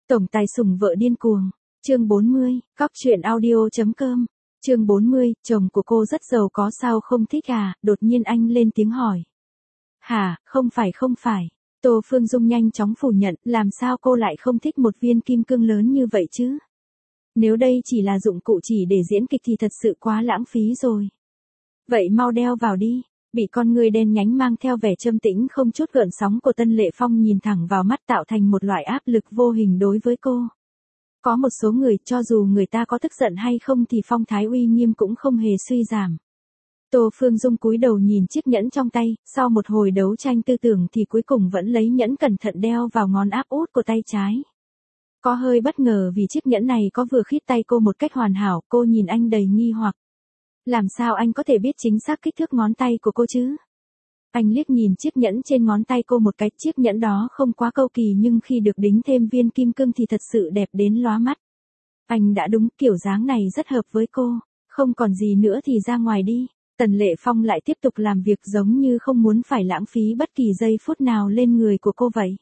Tổng tài sủng vợ điên cuồng. Chương 40, Cóc truyện audio.com. Chương 40, chồng của cô rất giàu có sao không thích à? Đột nhiên anh lên tiếng hỏi. Hả, không phải. Tô Phương Dung nhanh chóng phủ nhận, làm sao cô lại không thích một viên kim cương lớn như vậy chứ? Nếu đây chỉ là dụng cụ chỉ để diễn kịch thì thật sự quá lãng phí rồi. Vậy mau đeo vào đi. Bị con người đen nhánh mang theo vẻ trầm tĩnh không chút gợn sóng của Tân Lệ Phong nhìn thẳng vào mắt tạo thành một loại áp lực vô hình đối với cô. Có một số người cho dù người ta có tức giận hay không thì phong thái uy nghiêm cũng không hề suy giảm. Tô Phương Dung cúi đầu nhìn chiếc nhẫn trong tay, sau một hồi đấu tranh tư tưởng thì cuối cùng vẫn lấy nhẫn cẩn thận đeo vào ngón áp út của tay trái. Có hơi bất ngờ vì chiếc nhẫn này có vừa khít tay cô một cách hoàn hảo, cô nhìn anh đầy nghi hoặc. Làm sao anh có thể biết chính xác kích thước ngón tay của cô chứ? Anh liếc nhìn chiếc nhẫn trên ngón tay cô một cái, chiếc nhẫn đó không quá cầu kỳ nhưng khi được đính thêm viên kim cương thì thật sự đẹp đến lóa mắt. Anh đã đúng, kiểu dáng này rất hợp với cô, không còn gì nữa thì ra ngoài đi. Tần Lệ Phong lại tiếp tục làm việc giống như không muốn phải lãng phí bất kỳ giây phút nào lên người của cô vậy.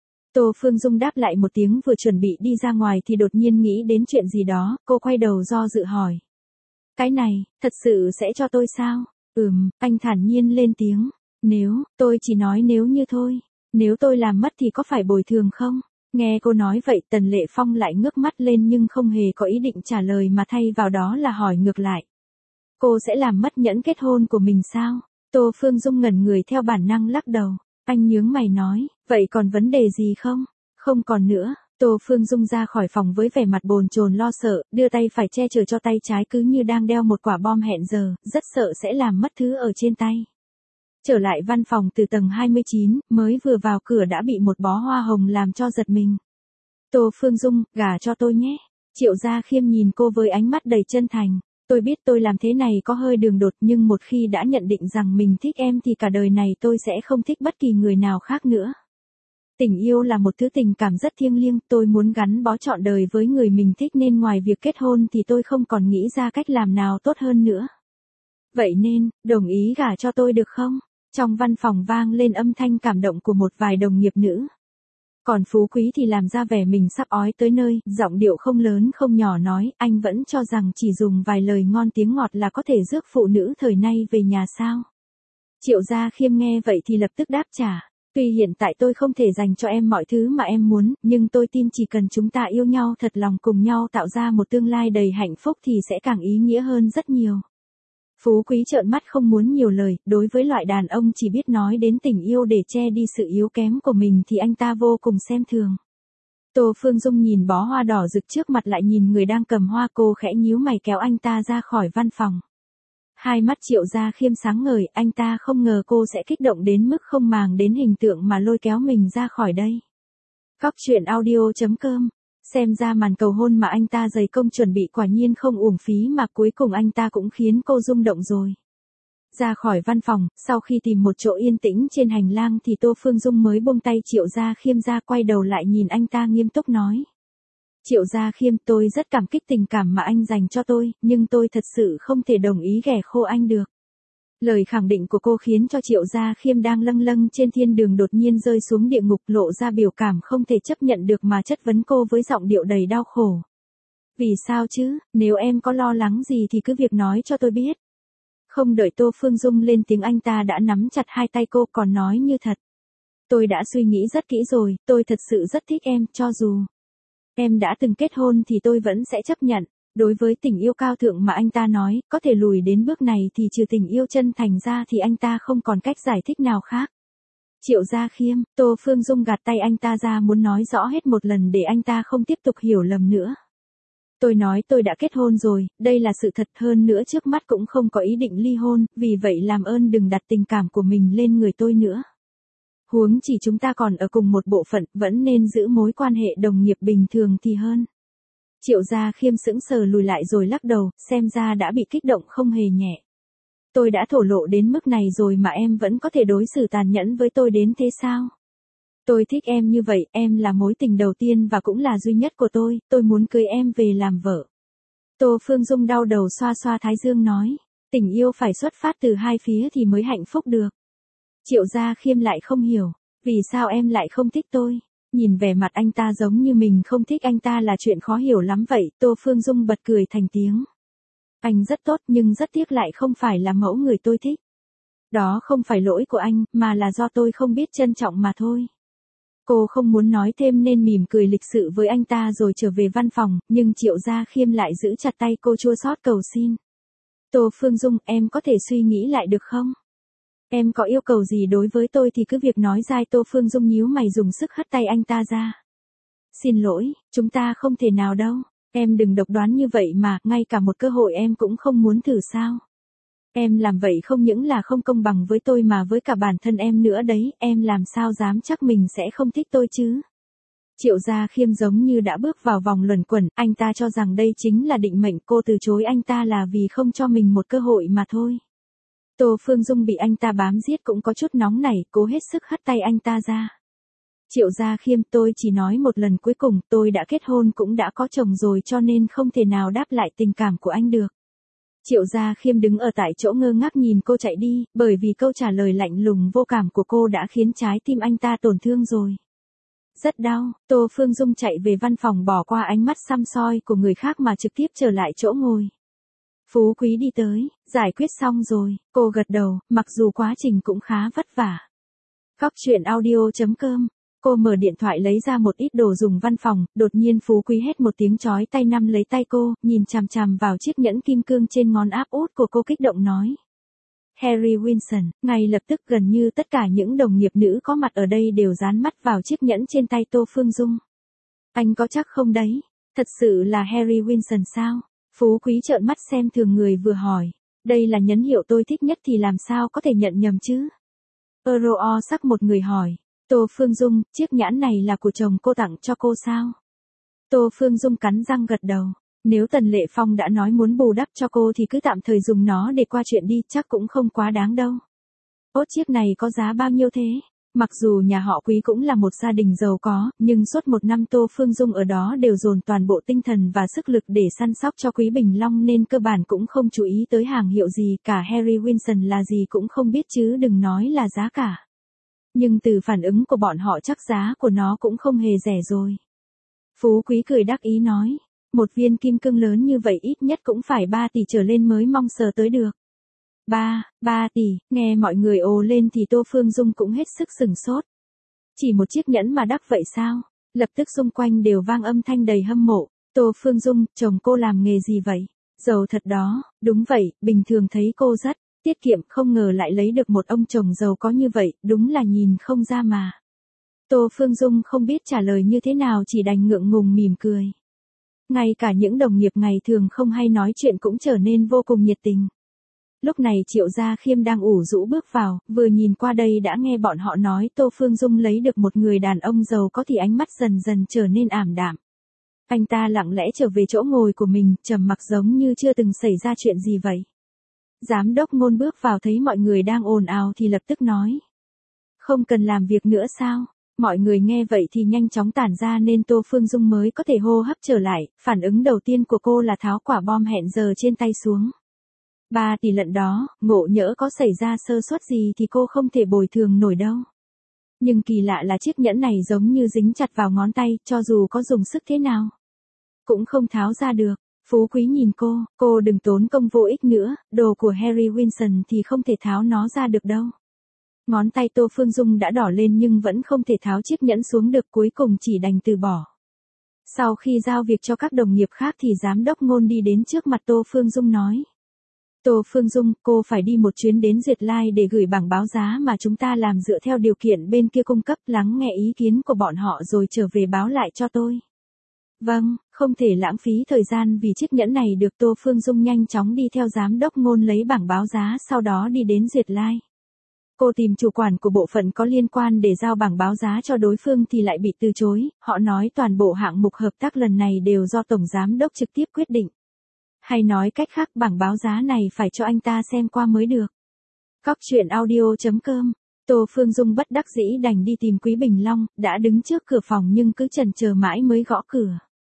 Tô Phương Dung đáp lại một tiếng vừa chuẩn bị đi ra ngoài thì đột nhiên nghĩ đến chuyện gì đó, cô quay đầu do dự hỏi. Cái này, thật sự sẽ cho tôi sao? Anh thản nhiên lên tiếng. Nếu, tôi chỉ nói nếu như thôi. Nếu tôi làm mất thì có phải bồi thường không? Nghe cô nói vậy Tần Lệ Phong lại ngước mắt lên nhưng không hề có ý định trả lời mà thay vào đó là hỏi ngược lại. Cô sẽ làm mất nhẫn kết hôn của mình sao? Tô Phương Dung ngẩn người theo bản năng lắc đầu. Anh nhướng mày nói, vậy còn vấn đề gì không? Không còn nữa. Tô Phương Dung ra khỏi phòng với vẻ mặt bồn chồn lo sợ, đưa tay phải che chở cho tay trái cứ như đang đeo một quả bom hẹn giờ, rất sợ sẽ làm mất thứ ở trên tay. Trở lại văn phòng từ tầng 29, mới vừa vào cửa đã bị một bó hoa hồng làm cho giật mình. Tô Phương Dung, gả cho tôi nhé. Triệu Gia Khiêm nhìn cô với ánh mắt đầy chân thành. Tôi biết tôi làm thế này có hơi đường đột nhưng một khi đã nhận định rằng mình thích em thì cả đời này tôi sẽ không thích bất kỳ người nào khác nữa. Tình yêu là một thứ tình cảm rất thiêng liêng, tôi muốn gắn bó trọn đời với người mình thích nên ngoài việc kết hôn thì tôi không còn nghĩ ra cách làm nào tốt hơn nữa. Vậy nên, đồng ý gả cho tôi được không? Trong văn phòng vang lên âm thanh cảm động của một vài đồng nghiệp nữ. Còn Phú Quý thì làm ra vẻ mình sắp ói tới nơi, giọng điệu không lớn không nhỏ nói, anh vẫn cho rằng chỉ dùng vài lời ngon tiếng ngọt là có thể rước phụ nữ thời nay về nhà sao? Triệu Gia Khiêm nghe vậy thì lập tức đáp trả. Tuy hiện tại tôi không thể dành cho em mọi thứ mà em muốn, nhưng tôi tin chỉ cần chúng ta yêu nhau thật lòng cùng nhau tạo ra một tương lai đầy hạnh phúc thì sẽ càng ý nghĩa hơn rất nhiều. Phú Quý trợn mắt không muốn nhiều lời, đối với loại đàn ông chỉ biết nói đến tình yêu để che đi sự yếu kém của mình thì anh ta vô cùng xem thường. Tô Phương Dung nhìn bó hoa đỏ rực trước mặt lại nhìn người đang cầm hoa, cô khẽ nhíu mày kéo anh ta ra khỏi văn phòng. Hai mắt Triệu Gia Khiêm sáng ngời, anh ta không ngờ cô sẽ kích động đến mức không màng đến hình tượng mà lôi kéo mình ra khỏi đây. Cóc truyện audio.com. Xem ra màn cầu hôn mà anh ta dày công chuẩn bị quả nhiên không uổng phí mà cuối cùng anh ta cũng khiến cô rung động rồi. Ra khỏi văn phòng, sau khi tìm một chỗ yên tĩnh trên hành lang thì Tô Phương Dung mới buông tay Triệu Gia Khiêm ra, quay đầu lại nhìn anh ta nghiêm túc nói. Triệu Gia Khiêm, tôi rất cảm kích tình cảm mà anh dành cho tôi, nhưng tôi thật sự không thể đồng ý ghẻ khô anh được. Lời khẳng định của cô khiến cho Triệu Gia Khiêm đang lâng lâng trên thiên đường đột nhiên rơi xuống địa ngục, lộ ra biểu cảm không thể chấp nhận được mà chất vấn cô với giọng điệu đầy đau khổ. Vì sao chứ, nếu em có lo lắng gì thì cứ việc nói cho tôi biết. Không đợi Tô Phương Dung lên tiếng anh ta đã nắm chặt hai tay cô còn nói như thật. Tôi đã suy nghĩ rất kỹ rồi, tôi thật sự rất thích em, cho dù em đã từng kết hôn thì tôi vẫn sẽ chấp nhận. Đối với tình yêu cao thượng mà anh ta nói, có thể lùi đến bước này thì trừ tình yêu chân thành ra thì anh ta không còn cách giải thích nào khác. Triệu Gia Khiêm, Tô Phương Dung gạt tay anh ta ra muốn nói rõ hết một lần để anh ta không tiếp tục hiểu lầm nữa. Tôi nói tôi đã kết hôn rồi, đây là sự thật, hơn nữa trước mắt cũng không có ý định ly hôn, vì vậy làm ơn đừng đặt tình cảm của mình lên người tôi nữa. Huống chỉ chúng ta còn ở cùng một bộ phận, vẫn nên giữ mối quan hệ đồng nghiệp bình thường thì hơn. Triệu Gia Khiêm sững sờ lùi lại rồi lắc đầu, xem ra đã bị kích động không hề nhẹ. Tôi đã thổ lộ đến mức này rồi mà em vẫn có thể đối xử tàn nhẫn với tôi đến thế sao? Tôi thích em như vậy, em là mối tình đầu tiên và cũng là duy nhất của tôi muốn cưới em về làm vợ. Tô Phương Dung đau đầu xoa xoa thái dương nói, tình yêu phải xuất phát từ hai phía thì mới hạnh phúc được. Triệu Gia Khiêm lại không hiểu, vì sao em lại không thích tôi? Nhìn vẻ mặt anh ta giống như mình không thích anh ta là chuyện khó hiểu lắm vậy, Tô Phương Dung bật cười thành tiếng. Anh rất tốt nhưng rất tiếc lại không phải là mẫu người tôi thích. Đó không phải lỗi của anh, mà là do tôi không biết trân trọng mà thôi. Cô không muốn nói thêm nên mỉm cười lịch sự với anh ta rồi trở về văn phòng, nhưng Triệu Gia Khiêm lại giữ chặt tay cô chua xót cầu xin. Tô Phương Dung, em có thể suy nghĩ lại được không? Em có yêu cầu gì đối với tôi thì cứ việc nói ra. Tô Phương Dung nhíu mày dùng sức hất tay anh ta ra. Xin lỗi, chúng ta không thể nào đâu. Em đừng độc đoán như vậy mà, ngay cả một cơ hội em cũng không muốn thử sao? Em làm vậy không những là không công bằng với tôi mà với cả bản thân em nữa đấy, em làm sao dám chắc mình sẽ không thích tôi chứ? Triệu Gia Khiêm giống như đã bước vào vòng luẩn quẩn, anh ta cho rằng đây chính là định mệnh, cô từ chối anh ta là vì không cho mình một cơ hội mà thôi. Tô Phương Dung bị anh ta bám giết cũng có chút nóng nảy, cố hết sức hất tay anh ta ra. Triệu Gia Khiêm, tôi chỉ nói một lần cuối cùng, tôi đã kết hôn cũng đã có chồng rồi cho nên không thể nào đáp lại tình cảm của anh được. Triệu Gia Khiêm đứng ở tại chỗ ngơ ngác nhìn cô chạy đi, bởi vì câu trả lời lạnh lùng vô cảm của cô đã khiến trái tim anh ta tổn thương rồi. Rất đau, Tô Phương Dung chạy về văn phòng bỏ qua ánh mắt săm soi của người khác mà trực tiếp trở lại chỗ ngồi. Phú Quý đi tới, giải quyết xong rồi, cô gật đầu, mặc dù quá trình cũng khá vất vả. Góc truyện audio.com, cô mở điện thoại lấy ra một ít đồ dùng văn phòng, đột nhiên Phú Quý hét một tiếng chói tay nắm lấy tay cô, nhìn chằm chằm vào chiếc nhẫn kim cương trên ngón áp út của cô kích động nói. Harry Wilson, ngay lập tức gần như tất cả những đồng nghiệp nữ có mặt ở đây đều dán mắt vào chiếc nhẫn trên tay Tô Phương Dung. Anh có chắc không đấy? Thật sự là Harry Wilson sao? Phú Quý trợn mắt xem thường người vừa hỏi. Đây là nhẫn hiệu tôi thích nhất thì làm sao có thể nhận nhầm chứ? Euro sắc một người hỏi. Tô Phương Dung, chiếc nhẫn này là của chồng cô tặng cho cô sao? Tô Phương Dung cắn răng gật đầu. Nếu Tần Lệ Phong đã nói muốn bù đắp cho cô thì cứ tạm thời dùng nó để qua chuyện đi, chắc cũng không quá đáng đâu. Ốt chiếc này có giá bao nhiêu thế? Mặc dù nhà họ Quý cũng là một gia đình giàu có, nhưng suốt một năm Tô Phương Dung ở đó đều dồn toàn bộ tinh thần và sức lực để săn sóc cho Quý Bình Long nên cơ bản cũng không chú ý tới hàng hiệu gì, cả Harry Wilson là gì cũng không biết chứ đừng nói là giá cả. Nhưng từ phản ứng của bọn họ chắc giá của nó cũng không hề rẻ rồi. Phú Quý cười đắc ý nói. Một viên kim cương lớn như vậy ít nhất cũng phải 3 tỷ trở lên mới mong sờ tới được. 3 tỷ, nghe mọi người ồ lên thì Tô Phương Dung cũng hết sức sửng sốt. Chỉ một chiếc nhẫn mà đắt vậy sao? Lập tức xung quanh đều vang âm thanh đầy hâm mộ. Tô Phương Dung, chồng cô làm nghề gì vậy? Giàu thật đó, đúng vậy, bình thường thấy cô rất tiết kiệm, không ngờ lại lấy được một ông chồng giàu có như vậy, đúng là nhìn không ra mà. Tô Phương Dung không biết trả lời như thế nào chỉ đành ngượng ngùng mỉm cười. Ngay cả những đồng nghiệp ngày thường không hay nói chuyện cũng trở nên vô cùng nhiệt tình. Lúc này Triệu Gia Khiêm đang ủ rũ bước vào, vừa nhìn qua đây đã nghe bọn họ nói Tô Phương Dung lấy được một người đàn ông giàu có thì ánh mắt dần dần trở nên ảm đạm. Anh ta lặng lẽ trở về chỗ ngồi của mình, trầm mặc giống như chưa từng xảy ra chuyện gì vậy. Giám đốc Ngôn bước vào thấy mọi người đang ồn ào thì lập tức nói. Không cần làm việc nữa sao? Mọi người nghe vậy thì nhanh chóng tản ra nên Tô Phương Dung mới có thể hô hấp trở lại, phản ứng đầu tiên của cô là tháo quả bom hẹn giờ trên tay xuống. 3 tỷ lận đó, ngộ nhỡ có xảy ra sơ suất gì thì cô không thể bồi thường nổi đâu. Nhưng kỳ lạ là chiếc nhẫn này giống như dính chặt vào ngón tay, cho dù có dùng sức thế nào, cũng không tháo ra được. Phú Quý nhìn cô đừng tốn công vô ích nữa, đồ của Harry Wilson thì không thể tháo nó ra được đâu. Ngón tay Tô Phương Dung đã đỏ lên nhưng vẫn không thể tháo chiếc nhẫn xuống được, cuối cùng chỉ đành từ bỏ. Sau khi giao việc cho các đồng nghiệp khác thì giám đốc Ngôn đi đến trước mặt Tô Phương Dung nói. Tô Phương Dung, cô phải đi một chuyến đến Duyệt Lai để gửi bảng báo giá mà chúng ta làm dựa theo điều kiện bên kia cung cấp, lắng nghe ý kiến của bọn họ rồi trở về báo lại cho tôi. Vâng, không thể lãng phí thời gian vì chiếc nhẫn này được. Tô Phương Dung nhanh chóng đi theo giám đốc Ngôn lấy bảng báo giá sau đó đi đến Duyệt Lai. Cô tìm chủ quản của bộ phận có liên quan để giao bảng báo giá cho đối phương thì lại bị từ chối, họ nói toàn bộ hạng mục hợp tác lần này đều do Tổng Giám đốc trực tiếp quyết định. Hay nói cách khác bảng báo giá này phải cho anh ta xem qua mới được. Góc truyện audio.com, Tô Phương Dung bất đắc dĩ đành đi tìm Quý Bình Long, đã đứng trước cửa phòng nhưng cứ chần chờ mãi mới gõ cửa.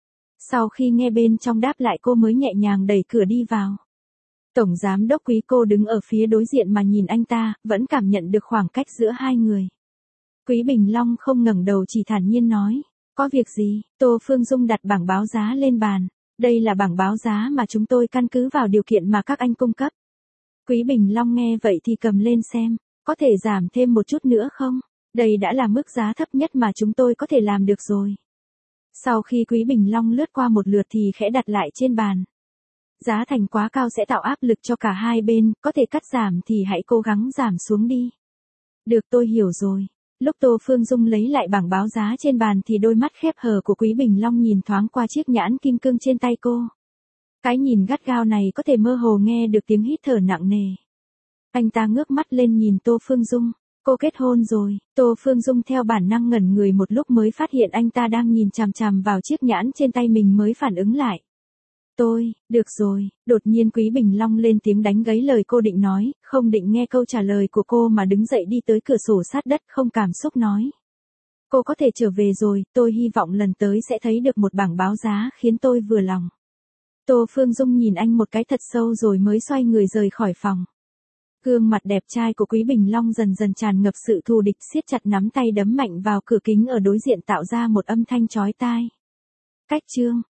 Sau khi nghe bên trong đáp lại cô mới nhẹ nhàng đẩy cửa đi vào. Tổng Giám đốc Quý, cô đứng ở phía đối diện mà nhìn anh ta, vẫn cảm nhận được khoảng cách giữa hai người. Quý Bình Long không ngẩng đầu chỉ thản nhiên nói. Có việc gì? Tô Phương Dung đặt bảng báo giá lên bàn. Đây là bảng báo giá mà chúng tôi căn cứ vào điều kiện mà các anh cung cấp. Quý Bình Long nghe vậy thì cầm lên xem. Có thể giảm thêm một chút nữa không? Đây đã là mức giá thấp nhất mà chúng tôi có thể làm được rồi. Sau khi Quý Bình Long lướt qua một lượt thì khẽ đặt lại trên bàn. Giá thành quá cao sẽ tạo áp lực cho cả hai bên, có thể cắt giảm thì hãy cố gắng giảm xuống đi. Được, tôi hiểu rồi. Lúc Tô Phương Dung lấy lại bảng báo giá trên bàn thì đôi mắt khép hờ của Quý Bình Long nhìn thoáng qua chiếc nhẫn kim cương trên tay cô. Cái nhìn gắt gao này có thể mơ hồ nghe được tiếng hít thở nặng nề. Anh ta ngước mắt lên nhìn Tô Phương Dung. Cô kết hôn rồi. Tô Phương Dung theo bản năng ngẩn người một lúc mới phát hiện anh ta đang nhìn chằm chằm vào chiếc nhẫn trên tay mình mới phản ứng lại. Được rồi, đột nhiên Quý Bình Long lên tiếng đánh gãy lời cô định nói, không định nghe câu trả lời của cô mà đứng dậy đi tới cửa sổ sát đất không cảm xúc nói. Cô có thể trở về rồi, tôi hy vọng lần tới sẽ thấy được một bảng báo giá khiến tôi vừa lòng. Tô Phương Dung nhìn anh một cái thật sâu rồi mới xoay người rời khỏi phòng. Gương mặt đẹp trai của Quý Bình Long dần dần tràn ngập sự thù địch, siết chặt nắm tay đấm mạnh vào cửa kính ở đối diện tạo ra một âm thanh chói tai. Cách chương